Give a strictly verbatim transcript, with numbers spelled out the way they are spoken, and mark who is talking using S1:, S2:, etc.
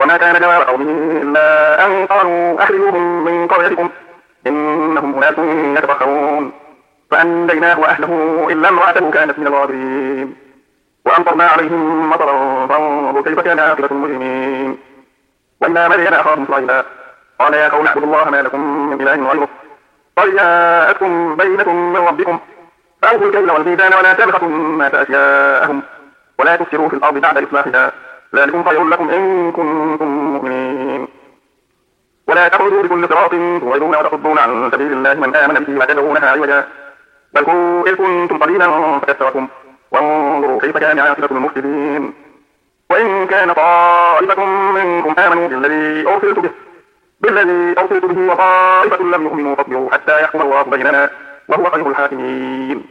S1: فما كان جواب قومه إلا أن قالوا أخرجوهم من قريتكم إنهم أناس يتطهرون فأنجيناه وأهله إلا امرأته كانت من الغابرين وأمطرنا عليهم مطرا فانظر كيف كان عاقبة المجرمين. وإلى مدين أخاهم شعيبا قال يا قوم اعبدوا الله ما لكم من إله غيره قد جاءتكم بينة من ربكم فأوفوا الكيل والميزان ولا تبخسوا الناس أشياءهم ولا تفسدوا في الأرض بعد إصلاحها ذلكم خير لكم إن كنتم مؤمنين. ولا تقعدوا بكل صراط توعدون وتصدون عن سبيل الله من آمن به وتبغونها عوجا بل إذ كنتم قليلا فكثركم وانظروا كيف كان عاقبة المفسدين. وإن كان طائفة منكم آمنوا بالذي أرسلت به بالذي أرسلت به وطائفة لم يؤمنوا فاصبروا حتى يحكم الله بيننا وهو خير الحاكمين.